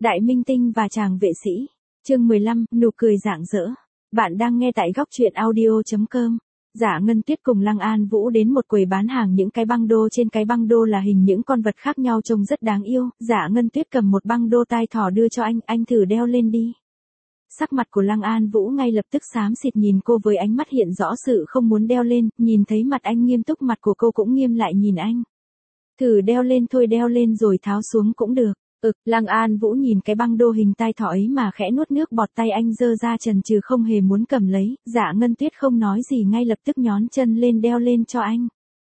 Đại minh tinh và chàng vệ sĩ. Chương 15, nụ cười rạng rỡ. Bạn đang nghe tại góc truyện audio.com. Dạ Ngân Tuyết cùng Lăng An Vũ đến một quầy bán hàng những cái băng đô, trên cái băng đô là hình những con vật khác nhau trông rất đáng yêu. Dạ Ngân Tuyết cầm một băng đô tai thỏ đưa cho anh thử đeo lên đi. Sắc mặt của Lăng An Vũ ngay lập tức xám xịt nhìn cô với ánh mắt hiện rõ sự không muốn đeo lên, nhìn thấy mặt anh nghiêm túc mặt của cô cũng nghiêm lại nhìn anh. Thử đeo lên thôi, đeo lên rồi tháo xuống cũng được. Lăng An Vũ nhìn cái băng đô hình tai thỏ ấy mà khẽ nuốt nước bọt, tay anh giơ ra chần chừ không hề muốn cầm lấy. Dạ Ngân Tuyết không nói gì ngay lập tức nhón chân lên đeo lên cho anh.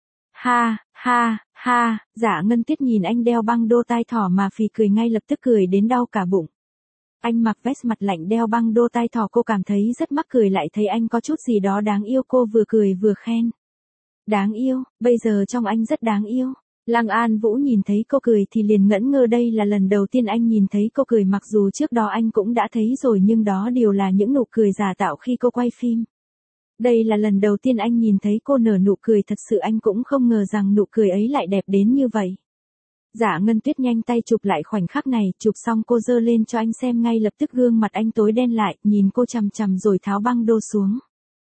Ha, ha, ha, Dạ Ngân Tuyết nhìn anh đeo băng đô tai thỏ mà phì cười, ngay lập tức cười đến đau cả bụng. Anh mặc vest mặt lạnh đeo băng đô tai thỏ, cô cảm thấy rất mắc cười, lại thấy anh có chút gì đó đáng yêu, cô vừa cười vừa khen. Đáng yêu, bây giờ trông anh rất đáng yêu. Lăng An Vũ nhìn thấy cô cười thì liền ngẩn ngơ, đây là lần đầu tiên anh nhìn thấy cô cười, mặc dù trước đó anh cũng đã thấy rồi nhưng đó đều là những nụ cười giả tạo khi cô quay phim. Đây là lần đầu tiên anh nhìn thấy cô nở nụ cười thật sự, anh cũng không ngờ rằng nụ cười ấy lại đẹp đến như vậy. Dạ Ngân Tuyết nhanh tay chụp lại khoảnh khắc này, chụp xong cô giơ lên cho anh xem, ngay lập tức gương mặt anh tối đen lại, nhìn cô chằm chằm rồi tháo băng đô xuống.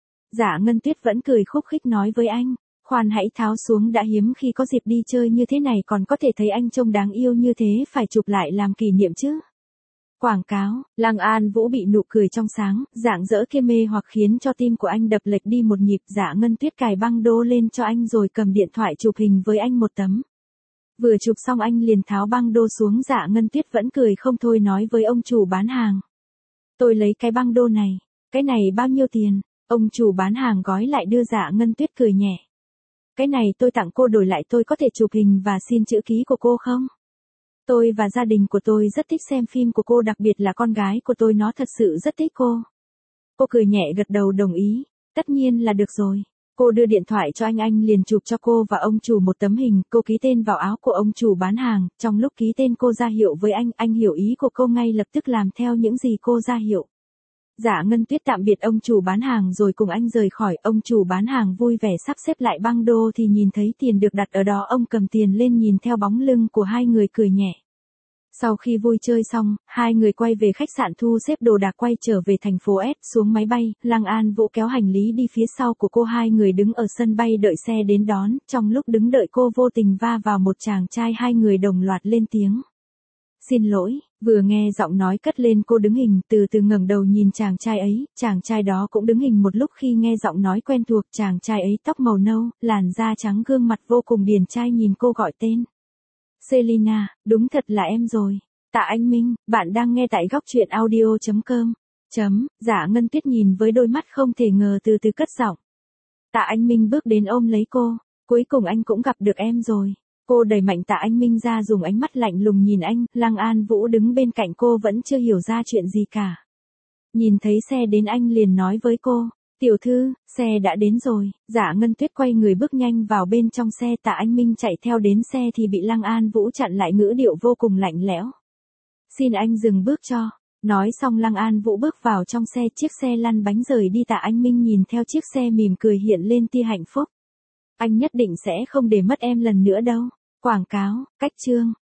Dạ Ngân Tuyết vẫn cười khúc khích nói với anh. Khoan hãy tháo xuống đã, hiếm khi có dịp đi chơi như thế này còn có thể thấy anh trông đáng yêu như thế, phải chụp lại làm kỷ niệm chứ. Quảng cáo. Lăng An Vũ bị nụ cười trong sáng, rạng rỡ kia mê hoặc khiến cho tim của anh đập lệch đi một nhịp. Dạ Ngân Tuyết cài băng đô lên cho anh rồi cầm điện thoại chụp hình với anh một tấm. Vừa chụp xong anh liền tháo băng đô xuống. Dạ Ngân Tuyết vẫn cười không thôi nói với ông chủ bán hàng. Tôi lấy cái băng đô này. Cái này bao nhiêu tiền? Ông chủ bán hàng gói lại đưa. Dạ Ngân Tuyết cười nhẹ. Cái này tôi tặng cô, đổi lại tôi có thể chụp hình và xin chữ ký của cô không? Tôi và gia đình của tôi rất thích xem phim của cô, đặc biệt là con gái của tôi, nó thật sự rất thích cô. Cô cười nhẹ gật đầu đồng ý. Tất nhiên là được rồi. Cô đưa điện thoại cho anh liền chụp cho cô và ông chủ một tấm hình, cô ký tên vào áo của ông chủ bán hàng, trong lúc ký tên cô ra hiệu với anh hiểu ý của cô ngay lập tức làm theo những gì cô ra hiệu. Dạ Ngân Tuyết tạm biệt ông chủ bán hàng rồi cùng anh rời khỏi. Ông chủ bán hàng vui vẻ sắp xếp lại băng đô thì nhìn thấy tiền được đặt ở đó, ông cầm tiền lên nhìn theo bóng lưng của hai người cười nhẹ. Sau khi vui chơi xong, hai người quay về khách sạn thu xếp đồ đạc quay trở về thành phố S. Xuống máy bay, Lăng An Vũ kéo hành lý đi phía sau của cô, hai người đứng ở sân bay đợi xe đến đón. Trong lúc đứng đợi cô vô tình va vào một chàng trai, hai người đồng loạt lên tiếng. Xin lỗi. Vừa nghe giọng nói cất lên cô đứng hình, từ từ ngẩng đầu nhìn chàng trai ấy, chàng trai đó cũng đứng hình một lúc khi nghe giọng nói quen thuộc. Chàng trai ấy tóc màu nâu, làn da trắng, gương mặt vô cùng điển trai, nhìn cô gọi tên. Selina, đúng thật là em rồi. Tạ Anh Minh, bạn đang nghe tại góc truyện audio.com. Dạ Ngân Tuyết nhìn với đôi mắt không thể ngờ từ từ cất giọng. Tạ Anh Minh bước đến ôm lấy cô, cuối cùng anh cũng gặp được em rồi. Cô đẩy mạnh Tạ Anh Minh ra, dùng ánh mắt lạnh lùng nhìn anh. Lăng An Vũ đứng bên cạnh cô vẫn chưa hiểu ra chuyện gì cả. Nhìn thấy xe đến anh liền nói với cô. Tiểu thư, xe đã đến rồi. Dạ Ngân Tuyết quay người bước nhanh vào bên trong xe. Tạ Anh Minh chạy theo đến xe thì bị Lăng An Vũ chặn lại, ngữ điệu vô cùng lạnh lẽo. Xin anh dừng bước cho. Nói xong Lăng An Vũ bước vào trong xe, chiếc xe lăn bánh rời đi. Tạ Anh Minh nhìn theo chiếc xe mỉm cười, hiện lên tia hạnh phúc. Anh nhất định sẽ không để mất em lần nữa đâu. Quảng cáo, cách chương.